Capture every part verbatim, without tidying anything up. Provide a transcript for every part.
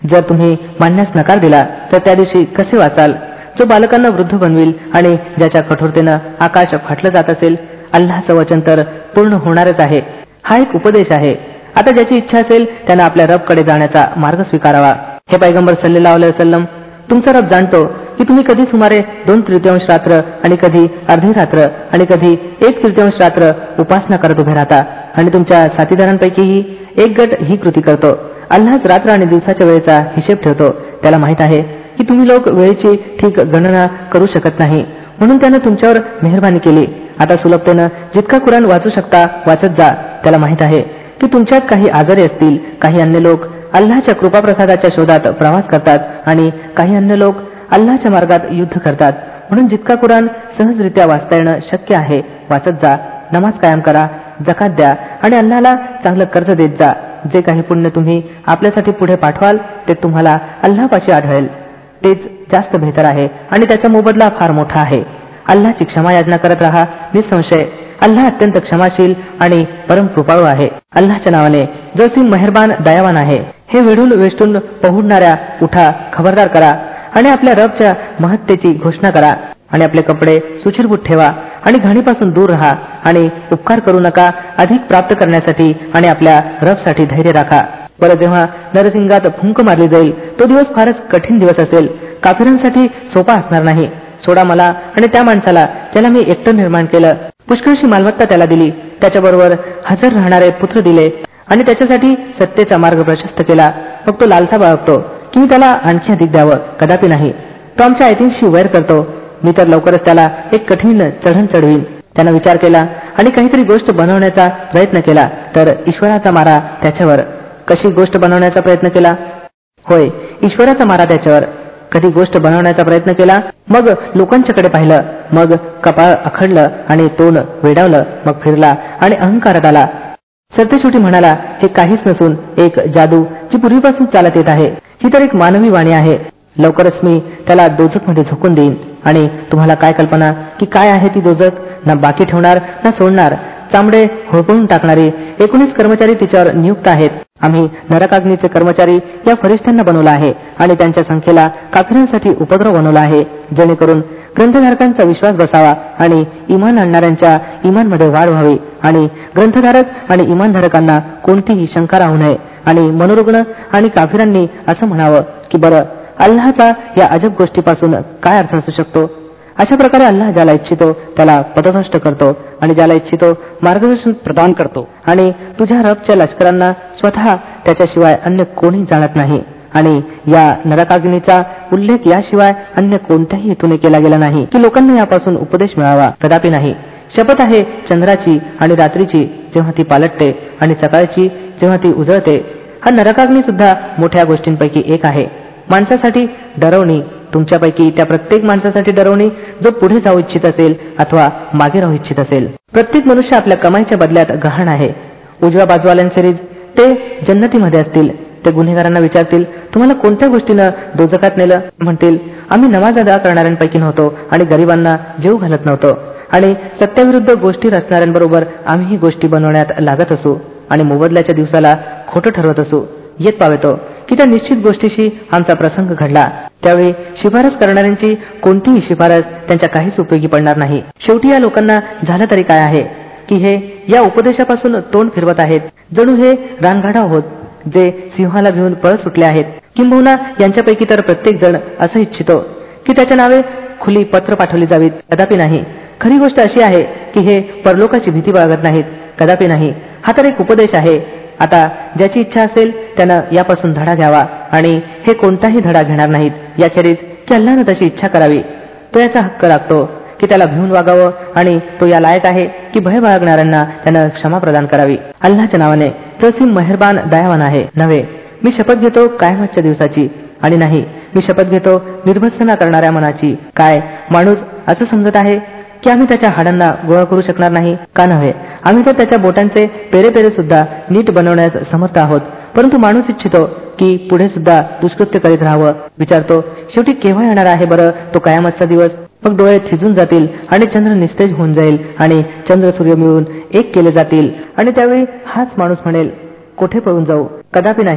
जर तुम्ही मानण्यास नकार दिला तर त्या दिवशी कसे वाचाल? जो बालकांना वृद्ध बनविल आणि ज्याच्या कठोरतेनं आकाश फाटलं जात असेल. अल्लाहचं वचन तर पूर्ण होणारच आहे. हा एक उपदेश आहे. आता ज्याची इच्छा असेल त्यानं आपल्या रबकडे जाण्याचा मार्ग स्वीकारावा. हे पैगंबर सल्लल्लाहु अलैहि वसल्लम, तुमचा रब जाणतो की तुम्ही कधी सुमारे दोन तृतीयांश रात्र आणि कधी अर्धी रात्र आणि कधी एक तृतीयांश रात्र उपासना करत उभे राहता आणि तुमच्या साथीदारांपैकीही एक गट ही कृती करतो. अल्लाहच रात्र आणि दिवसाच्या वेळेचा हिशेब ठेवतो. त्याला माहित आहे की तुम्ही लोक वेळेची ठीक गणना करू शकत नाही, म्हणून त्यानं तुमच्यावर मेहरबानी केली. आता सुलभतेनं जितका कुराण वाचू शकता वाचत जा. त्याला माहित आहे की तुमच्यात काही आजारी असतील. काही अन्य लोक अल्लाहच्या कृपाप्रसादाच्या शोधात प्रवास करतात आणि काही अन्य लोक अल्लाहच्या मार्गात युद्ध करतात. म्हणून जितका कुराण सहजरित्या वाचता येणं शक्य आहे वाचत जा. नमाज कायम करा, जकात द्या आणि अल्लाहला चांगलं कर्ज देत जा. जे काही पुण्य तुम्ही आपल्यासाठी पुढे पाठवाल ते तुम्हाला अल्लाहपाशी आढळेल. तेच जास्त बेहतर आहे आणि त्याचा मोबदला फार मोठा आहे. अल्लाहची क्षमा याचना करत राहा. निसंशय अल्लाह अत्यंत क्षमाशील आणि परम कृपाळू आहे. अल्लाहच्या नावाने जो सिम मेहरबान दयावान आहे. हे वेढून वेष्टून पहुडणाऱ्या उठा, खबरदार करा आणि आपल्या रबच्या महत्तेची घोषणा करा आणि आपले कपडे सुचिरभूत ठेवा आणि घाणीपासून दूर राहा आणि उपकार करू नका अधिक प्राप्त करण्यासाठी आणि आपल्या रबसाठी धैर्य राखा. बरं, जेव्हा नरसिंगात फुंक मारली जाईल तो दिवस फारच कठीण दिवस असेल. काफिरांसाठी सोपा असणार नाही. सोडा मला आणि त्या माणसाला ज्याला मी एकटं निर्माण केलं, पुष्कळशी मालमत्ता त्याला दिली, त्याच्याबरोबर हजर राहणारे पुत्र दिले आणि त्याच्यासाठी सत्तेचा मार्ग प्रशस्त केला. मग तो लालसा बाळगतो की मी त्याला आणखी अधिक द्यावं. कदापि नाही. तो आमच्या आयतींशी वैर करतो. मी तर लवकरच त्याला एक कठीण चढण चढवीन. त्यानं विचार केला आणि काहीतरी गोष्ट बनवण्याचा प्रयत्न केला तर ईश्वराचा मारा त्याच्यावर. कशी गोष्ट बनवण्याचा प्रयत्न केला? होय, ईश्वराचा मारा त्याच्यावर. कधी गोष्ट बनवण्याचा प्रयत्न केला, मग लोकांच्याकडे पाहिलं, मग कपाळ आखडलं आणि तोंड वेडावलं, मग फिरला आणि अहंकारात आला. सरतेशेवटी म्हणाला, हे काहीच नसून एक जादू जी पूर्वीपासून चालत येत आहे. ही तर एक मानवी वाणी आहे. लवकरच मी त्याला दोजखमध्ये झोकून देईन आणि तुम्हाला काय कल्पना की काय आहे ती दोजख? ना बाकी ठेवणार ना सोडणार. चामडे होळपळून टाकणारी एकोणीस कर्मचारी तिच्यावर नियुक्त आहेत. आम्ही नरकाग्नीचे कर्मचारी या फरिश्त्यांना बनवला आहे आणि त्यांच्या संख्येला काफिरांसाठी उपद्रव बनवला आहे, जेणेकरून ग्रंथधारकांचा विश्वास बसावा आणि इमान आणणाऱ्यांच्या इमानमध्ये वाढ व्हावी आणि ग्रंथधारक आणि इमानधारकांना कोणतीही शंका राहू नये आणि मनोरुग्ण आणि काफिरांनी असं म्हणावं की बरं, अल्लाहचा या अजब गोष्टीपासून काय अर्थ असू शकतो? अशा प्रकारे अल्लाह ज्याला इच्छितो त्याला पथभ्रष्ट करतो आणि ज्याला इच्छितो मार्गदर्शन प्रदान करतो. आणि तुझ्या रबच्या लष्करांना स्वतः त्याच्याशिवाय अन्य कोणी जाणत नाही आणि या नरकाग्नीचा उल्लेख याशिवाय अन्य कोणत्याही हेतूने केला गेला नाही की लोकांना यापासून उपदेश मिळावा. कदापि नाही. शपथ आहे चंद्राची आणि रात्रीची जेव्हा ती पालटते आणि सकाळची जेव्हा ती उजळते. हा नरकाग्नी सुद्धा मोठ्या गोष्टींपैकी एक आहे. माणसासाठी डरवणी, तुमच्यापैकी त्या प्रत्येक माणसासाठी डरवणी जो पुढे जाऊ इच्छित असेल अथवा मागे राहू इच्छित असेल. प्रत्येक मनुष्य आपल्या कमाईच्या बदल्यात गहाण आहे. उजव्या बाजूवाल्यांखेरीज ते जन्नतीमध्ये असतील. ते गुन्हेगारांना विचारतील, तुम्हाला कोणत्या गोष्टीनं दोजखात नेलं? म्हणतील, आम्ही नमाज अदा करणाऱ्यांपैकी नव्हतो आणि गरिबांना जीव घालत नव्हतो आणि सत्याविरुद्ध गोष्टी रचणाऱ्यांबरोबर आम्ही ही गोष्टी बनवण्यात लागत असू आणि मोबदल्याच्या दिवसाला खोटं ठरवत असू. येत पावेतो की त्या निश्चित गोष्टीशी आमचा प्रसंग घडला. त्यावेळी शिफारस करणाऱ्यांची कोणतीही शिफारस त्यांच्या काहीच उपयोगी पडणार नाही. शेवटी या लोकांना झालं तरी काय आहे की हे या उपदेशापासून तोंड फिरवत आहेत, जणू हे रानगाढा होत जे सिंहाला भिवून पळ सुटले आहेत. किंबहुना यांच्यापैकी तर प्रत्येक जण असं इच्छितो की त्याच्या नावे खुली पत्र पाठवली जावीत. कदापि नाही. खरी गोष्ट अशी आहे की हे परलोकाची भीती बाळगत नाहीत. कदापि नाही. हा तर एक उपदेश आहे. आता ज्याची इच्छा असेल त्यानं यापासून धडा घ्यावा आणि हे कोणताही धडा घेणार नाहीत याखेरीज की अल्लाहनं तशी इच्छा करावी. तो याचा हक्क राखतो की त्याला भिवून वागावं आणि तो या लायक आहे की भय बाळगणाऱ्यांना त्यानं क्षमा प्रदान करावी. अल्लाहच्या नावाने तो सिम मेहरबान दयावान आहे. नव्हे, मी शपथ घेतो कायमतच्या दिवसाची आणि नाही, मी शपथ घेतो निर्भत्सना करणाऱ्या मनाची. काय माणूस असं समजत आहे की आम्ही त्याच्या हाडांना गोळा करू शकणार नाही? का नव्हे, आम्ही तर त्याच्या बोटांचे पेरे पेरे सुद्धा नीट बनवण्यास समर्थ आहोत. परंतु माणूस इच्छितो की पुढे सुद्धा दुष्कृत्य करीत राहावं. विचारतो, शेवटी केव्हा येणार आहे बरं तो कयामतचा दिवस? मग डोळे थिजून जातील आणि चंद्र निस्तेज होऊन जाईल आणि चंद्र सूर्य मिळून एक केले जातील आणि त्यावेळी हाच माणूस म्हणेल, कोठे पळून जाऊ? कदापि नाही.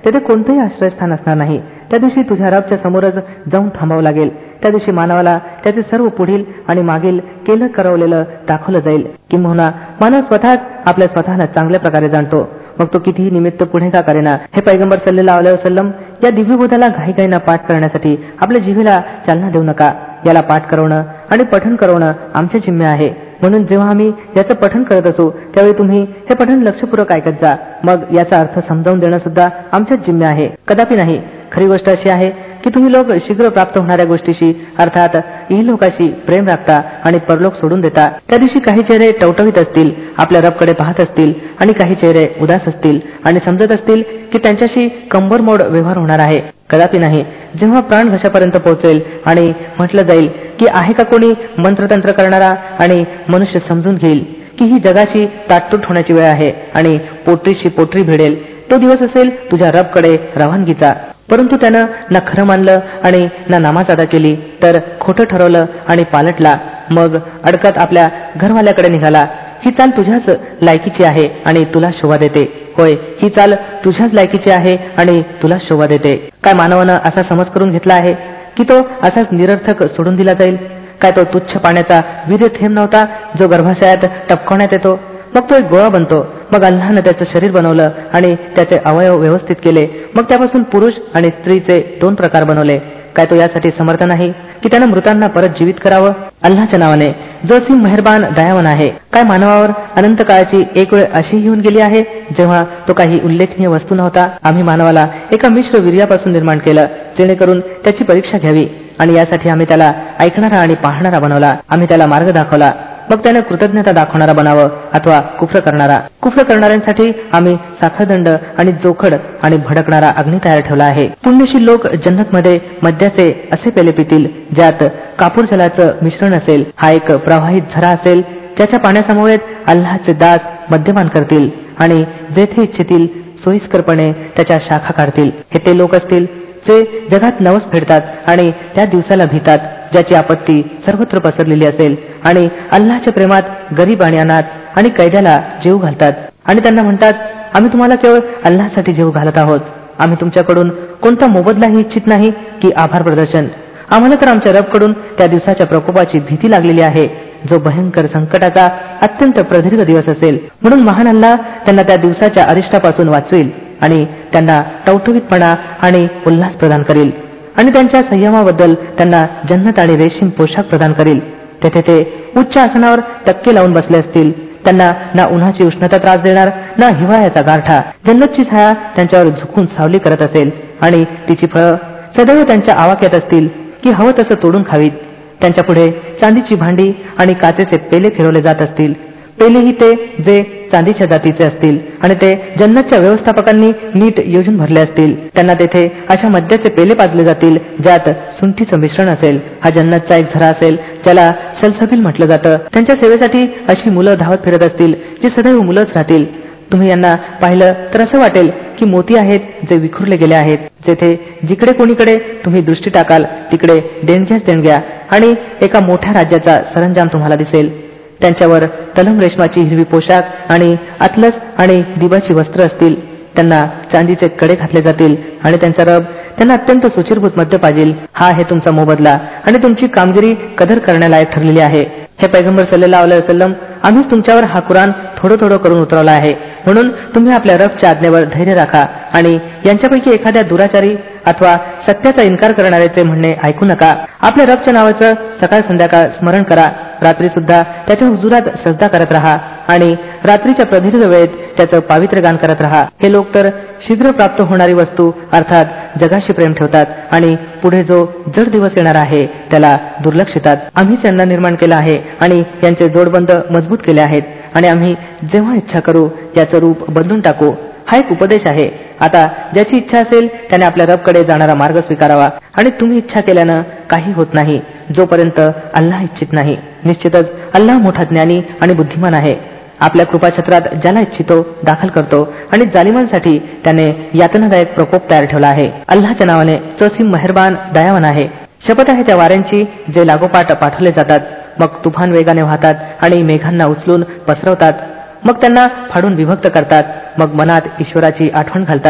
तेथे कोणतंही आश्रयस्थान असणार नाही. त्या दिवशी तुझ्या रबच्या समोरच जाऊन थांबावं लागेल. त्या दिवशी मानवाला त्याचे सर्व पुढील आणि मागील केलं करवलेलं दाखवलं जाईल. किंबहुना मानव स्वतःच आपल्या स्वतःला चांगल्या प्रकारे जाणतो, मग तो कितीही निमित्त पुढे का करेना. हे पैगंबर सल्लल्लाहु अलैहि वसल्लम, या दिव्यबोधाला घाईघाईनं पाठ करण्यासाठी आपल्या जिभेला चालना देऊ नका. याला पाठ करवणं आणि पठण करवणं आमचे जिम्मे आहे. म्हणून जेव्हा आम्ही याचं पठण करत असू त्यावेळी तुम्ही हे पठण लक्षपूर्वक ऐकत जा. मग याचा अर्थ समजावून देणं सुद्धा आमच्याच जिम्मे आहे, कदापि नाही. खरी गोष्ट अशी आहे की तुम्ही लोक शीघ्र प्राप्त होणाऱ्या गोष्टीशी अर्थात इहलोकाशी प्रेम राखता आणि परलोक सोडून देता. त्या दिवशी काही चेहरे टवटवीत असतील, आपल्या रबकडे पाहत असतील, आणि काही चेहरे उदास असतील आणि समजत असतील की त्यांच्याशी कंबरमोड व्यवहार होणार आहे. कदापि नाही. जेव्हा प्राण घशापर्यंत पोहोचेल आणि म्हटलं जाईल की आहे का कोणी मंत्रतंत्र करणारा आणि मनुष्य समजून घेईल की ही जगाशी ताटतूट होण्याची वेळ आहे आणि पोटरीशी पोटरी भिडेल, तो दिवस असेल तुझ्या रबकडे रवानगीचा. परंतु त्यानं ना खरं मानलं आणि ना नामाज अदा केली, तर खोटं ठरवलं आणि पालटला, मग अडकत आपल्या घरवाल्याकडे निघाला. ही चाल तुझ्याच लायकीची आहे आणि तुला शोभा देते. होय, ही चाल तुझ्याच लायकीची आहे आणि तुला शोभा देते. काय मानवानं असा समज करून घेतला आहे की तो असाच निरर्थक सोडून दिला जाईल? काय तो तुच्छ पाण्याचा वीर्य थेंब नव्हता जो गर्भाशयात टपकवण्यात येतो, मग तो एक गोळा बनतो. मग अल्लाहनं त्याचं शरीर बनवलं आणि त्याचे अवयव व्यवस्थित केले. मग त्यापासून पुरुष आणि स्त्रीचे दोन प्रकार बनवले. काय तो यासाठी समर्थ नाही की त्यानं मृतांना परत जीवित करावं? अल्लाहच्या नावाने, जो असीम मेहरबान दयावान आहे. काय मानवावर अनंत काळाची एक वेळ अशी येऊन गेली आहे जेव्हा तो काही उल्लेखनीय वस्तू नव्हता? आम्ही मानवाला एका मिश्र वीर्यापासून निर्माण केलं जेणेकरून त्याची परीक्षा घ्यावी, आणि यासाठी आम्ही त्याला ऐकणारा आणि पाहणारा बनवला. आम्ही त्याला मार्ग दाखवला, मग त्यानं कृतज्ञता दाखवणारा बनावं अथवा कुफ्र करणारा. कुफ्र करणाऱ्यांसाठी आम्ही साखळदंड आणि जोखड आणि भडकणारा अग्नी तयार ठेवला आहे. पुण्यशील लोक जन्नतमध्ये मद्याचे असे पेले पितील ज्यात कापूर जलाचं मिश्रण असेल. हा एक प्रवाहित झरा असेल ज्याच्या पाण्यासमवेत अल्लाहचे दास मद्यपान करतील आणि जेथे इच्छितील सोयीस्करपणे त्याच्या शाखा काढतील. हे ते लोक असतील जे जगात नवस फेडतात आणि त्या दिवसाला भीतात ज्याची आपत्ती सर्वत्र पसरलेली असेल, आणि अल्लाहच्या प्रेमात गरीब आणि अनाथ आणि कैद्याला जीव घालतात आणि त्यांना म्हणतात, आम्ही तुम्हाला केवळ अल्लाहसाठी जीव घालत आहोत. आम्ही तुमच्याकडून कोणता मोबदलाही इच्छित नाही की आभार प्रदर्शन. आम्हाला तर आमच्या रबकडून त्या दिवसाच्या प्रकोपाची भीती लागलेली आहे जो भयंकर संकटाचा अत्यंत प्रदीर्घ दिवस असेल. म्हणून महान अल्लाह त्यांना त्या दिवसाच्या अरिष्टापासून वाचवेल आणि त्यांना टवटवीतपणा आणि उल्हास प्रदान करील आणि त्यांच्या संयमाबद्दल त्यांना जन्नत आणि रेशीम पोशाख प्रदान करील. तेथे ते उच्च आसनावर टक्के लावून बसले असतील. त्यांना ना उन्हाची उष्णता त्रास देणार ना हिवाळ्याचा गारठा. जन्नतची छाया त्यांच्यावर झुकून सावली करत असेल आणि तिची फळं सदैव त्यांच्या आवाक्यात असतील की हवं तसं तोडून खावीत. त्यांच्या पुढे चांदीची भांडी आणि काचेचे पेले फिरवले जात असतील. पेलेही ते जे चांदीच्या जातीचे असतील आणि ते जन्नतच्या व्यवस्थापकांनी नीट योजून भरले असतील. त्यांना तेथे अशा मद्याचे पेले पाजले जातील ज्यात सुंठीचं मिश्रण असेल. हा जन्नतचा एक झरा असेल ज्याला सलसबिल म्हटलं जातं. त्यांच्या सेवेसाठी अशी मुलं धावत फिरत असतील जी सदैव मुलंच राहतील. तुम्ही यांना पाहिलं तर असं वाटेल की मोती आहेत जे विखुरले गेले आहेत. जेथे जिकडे कोणीकडे तुम्ही दृष्टी टाकाल तिकडे देणग्याच देणग्या आणि एका मोठ्या राज्याचा सरंजाम तुम्हाला दिसेल. त्यांच्यावर तलम रेशमाची हिरवी पोशाख आणि अतलस आणि दिबाची वस्त्र असतील. त्यांना चांदीचे कडे घातले जातील आणि त्यांचा रब त्यांना अत्यंत सुचिरभूत मद्य पाजील. हा आहे तुमचा मोबदला आणि तुमची कामगिरी कदर करण्यालायक ठरलेली आहे. हे पैगंबर सल्लल्लाहु अलैहि वसल्लम, आम्हीच तुमच्यावर हा कुराण थोडं थोडं करून उतरवला आहे. म्हणून तुम्ही आपल्या रबच्या आज्ञेवर धैर्य राखा आणि यांच्यापैकी एखाद्या दुराचारी अथवा सत्याचा इन्कार करणाऱ्याचे म्हणणे ऐकू नका. आपल्या रबच्या नावाचं सकाळ संध्याकाळ स्मरण करा. रात्री सुद्धा त्याच्या हुजुरात सजदा करत राहा आणि रात्रीच्या प्रदीर्घ वेळेत त्याचं पावित्र्य गान करत राहा. हे लोक तर शीघ्र प्राप्त होणारी वस्तू अर्थात जगाशी प्रेम ठेवतात आणि पुढे जो जड दिवस येणार आहे त्याला दुर्लक्षितात. आम्हीच यांना निर्माण केलं आहे आणि यांचे जोडबंद मजबूत केले आहेत आणि आम्ही जेव्हा इच्छा करू याचं रूप बदलून टाकू. हा एक उपदेश आहे. आता ज्याची इच्छा असेल त्याने आपल्या रबकडे जाणारा मार्ग स्वीकारावा आणि तुम्ही इच्छा केल्यानं काही होत नाही जोपर्यंत अल्लाह इच्छित नाही. निश्चितच अल्लाह मोठा ज्ञानी आणि बुद्धिमान आहे. आपल्या कृपाछत्रात ज्याला इच्छितो दाखल करतो आणि जालिमांसाठी त्याने यातनादायक प्रकोप तयार ठेवला आहे. अल्लाहच्या नावाने, जो असीम मेहरबान दयावान आहे. शपथ आहे त्या वाऱ्यांची जे लागोपाठ पाठवले जातात, मग तुफान वेगाने वाहतात आणि मेघांना उचलून पसरवतात, मग त्यांना फाडून विभक्त करतात, मग मनात ईश्वराची आठवण घालतात.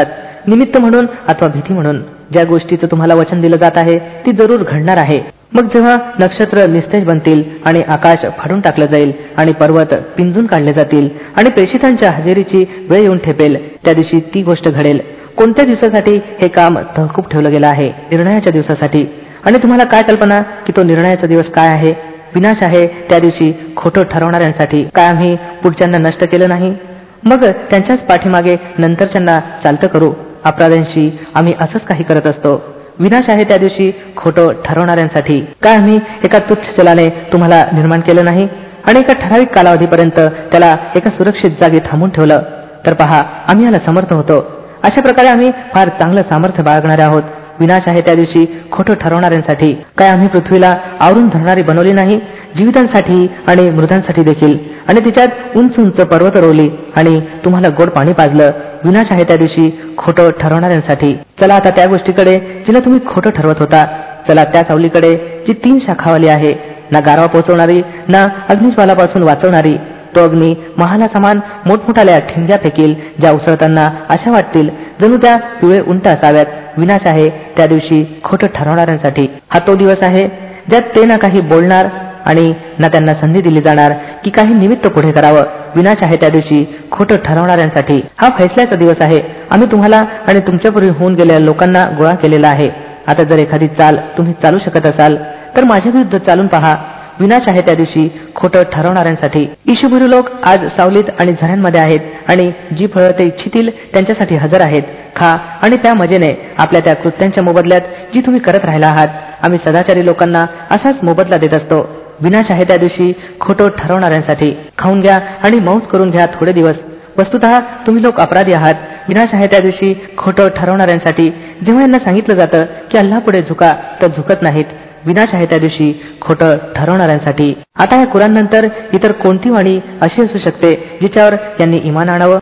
निमित्त म्हणून अथवा भीती म्हणून. ज्या गोष्टीचं तुम्हाला वचन दिलं जात आहे ती जरूर घडणार आहे. मग जेव्हा नक्षत्र निस्तेज बनतील आणि आकाश फाडून टाकलं जाईल आणि पर्वत पिंजून काढले जातील आणि प्रेषितांच्या हजेरीची वेळ येऊन ठेपेल, त्या दिवशी ती गोष्ट घडेल. कोणत्या दिवसासाठी हे काम तहकूब ठेवलं गेलं आहे? निर्णयाच्या दिवसासाठी. आणि तुम्हाला काय कल्पना की तो निर्णयाचा दिवस काय आहे? विनाश आहे त्या दिवशी खोटं ठरवणाऱ्यांसाठी. काय आम्ही पुढच्यांना नष्ट केलं नाही? मग त्यांच्याच पाठीमागे नंतरच्यांना चालतं करू. अपराध्यांशी आम्ही असंच काही करत असतो. विनाश आहे त्या दिवशी खोटं ठरवणाऱ्यांसाठी. काय आम्ही एका तुच्छ जलाने तुम्हाला निर्माण केलं नाही आणि एका ठराविक कालावधीपर्यंत त्याला एका सुरक्षित जागी थांबून ठेवलं? तर पहा, आम्ही याला समर्थ होतो. अशा प्रकारे आम्ही फार चांगलं सामर्थ्य बाळगणारे आहोत. विनाश आहे त्या दिवशी खोटं ठरवणाऱ्यांसाठी. काय आम्ही पृथ्वीला आवरून धरणारी बनवली नाही, जीवितांसाठी आणि मृतांसाठी देखील, आणि तिच्यात उंच उंच पर्वत रोवली आणि तुम्हाला गोड पाणी पाजलं? विनाश आहे त्या दिवशी खोटं ठरवणाऱ्यांसाठी. चला आता त्या गोष्टीकडे जिला तुम्ही खोटं ठरवत होता. चला त्या सावलीकडे जी तीन शाखावाली आहे, ना गारवा पोचवणारी, ना अग्निज्वालापासून वाचवणारी. तो अग्नी महाला समान मोठमोठाल्या ठिणग्या फेकील, ज्या उसळताना अशा वाटतील जणू त्या पिवळे उंट असाव्यात. विनाश आहे त्या दिवशी खोटं ठरवणाऱ्यांसाठी. हा तो दिवस आहे ज्यात ते ना काही बोलणार आणि ना त्यांना संधी दिली जाणार की काही निमित्त पुढे करावं. विनाश आहे त्या दिवशी खोटं ठरवणाऱ्यांसाठी. हा फैसल्याचा दिवस आहे. आम्ही तुम्हाला आणि तुमच्यापूर्वी होऊन गेलेल्या लोकांना गोळा केलेला आहे. आता जर एखादी चाल तुम्ही चालू शकत असाल तर माझ्या विरुद्ध चालून पहा. विनाश आहे त्या दिवशी खोटं ठरवणाऱ्यांसाठी. ईशुभुरू लोक आज सावलीत आणि झऱ्यांमध्ये आहेत आणि जी फळं ते इच्छितील त्यांच्यासाठी हजर आहेत. खा आणि त्या मजेने आपल्या त्या कृत्यांच्या मोबदल्यात जी तुम्ही करत राहिला आहात. आम्ही सदाचारी लोकांना असाच मोबदला देत असतो. विनाश आहे त्या दिवशी खोटं ठरवणाऱ्यांसाठी. खाऊन घ्या आणि मौज करून घ्या थोडे दिवस. वस्तुतः तुम्ही लोक अपराधी आहात. विनाश आहे त्या दिवशी खोटं ठरवणाऱ्यांसाठी. जेव्हा यांना सांगितलं जातं की अल्लाह पुढे झुका तर झुकत नाहीत. विनाश आहे त्या दिवशी खोटं ठरवणाऱ्यांसाठी. आता या कुराण नंतर इतर कोणती वाणी अशी असू शकते जिच्यावर यांनी इमान आणावं?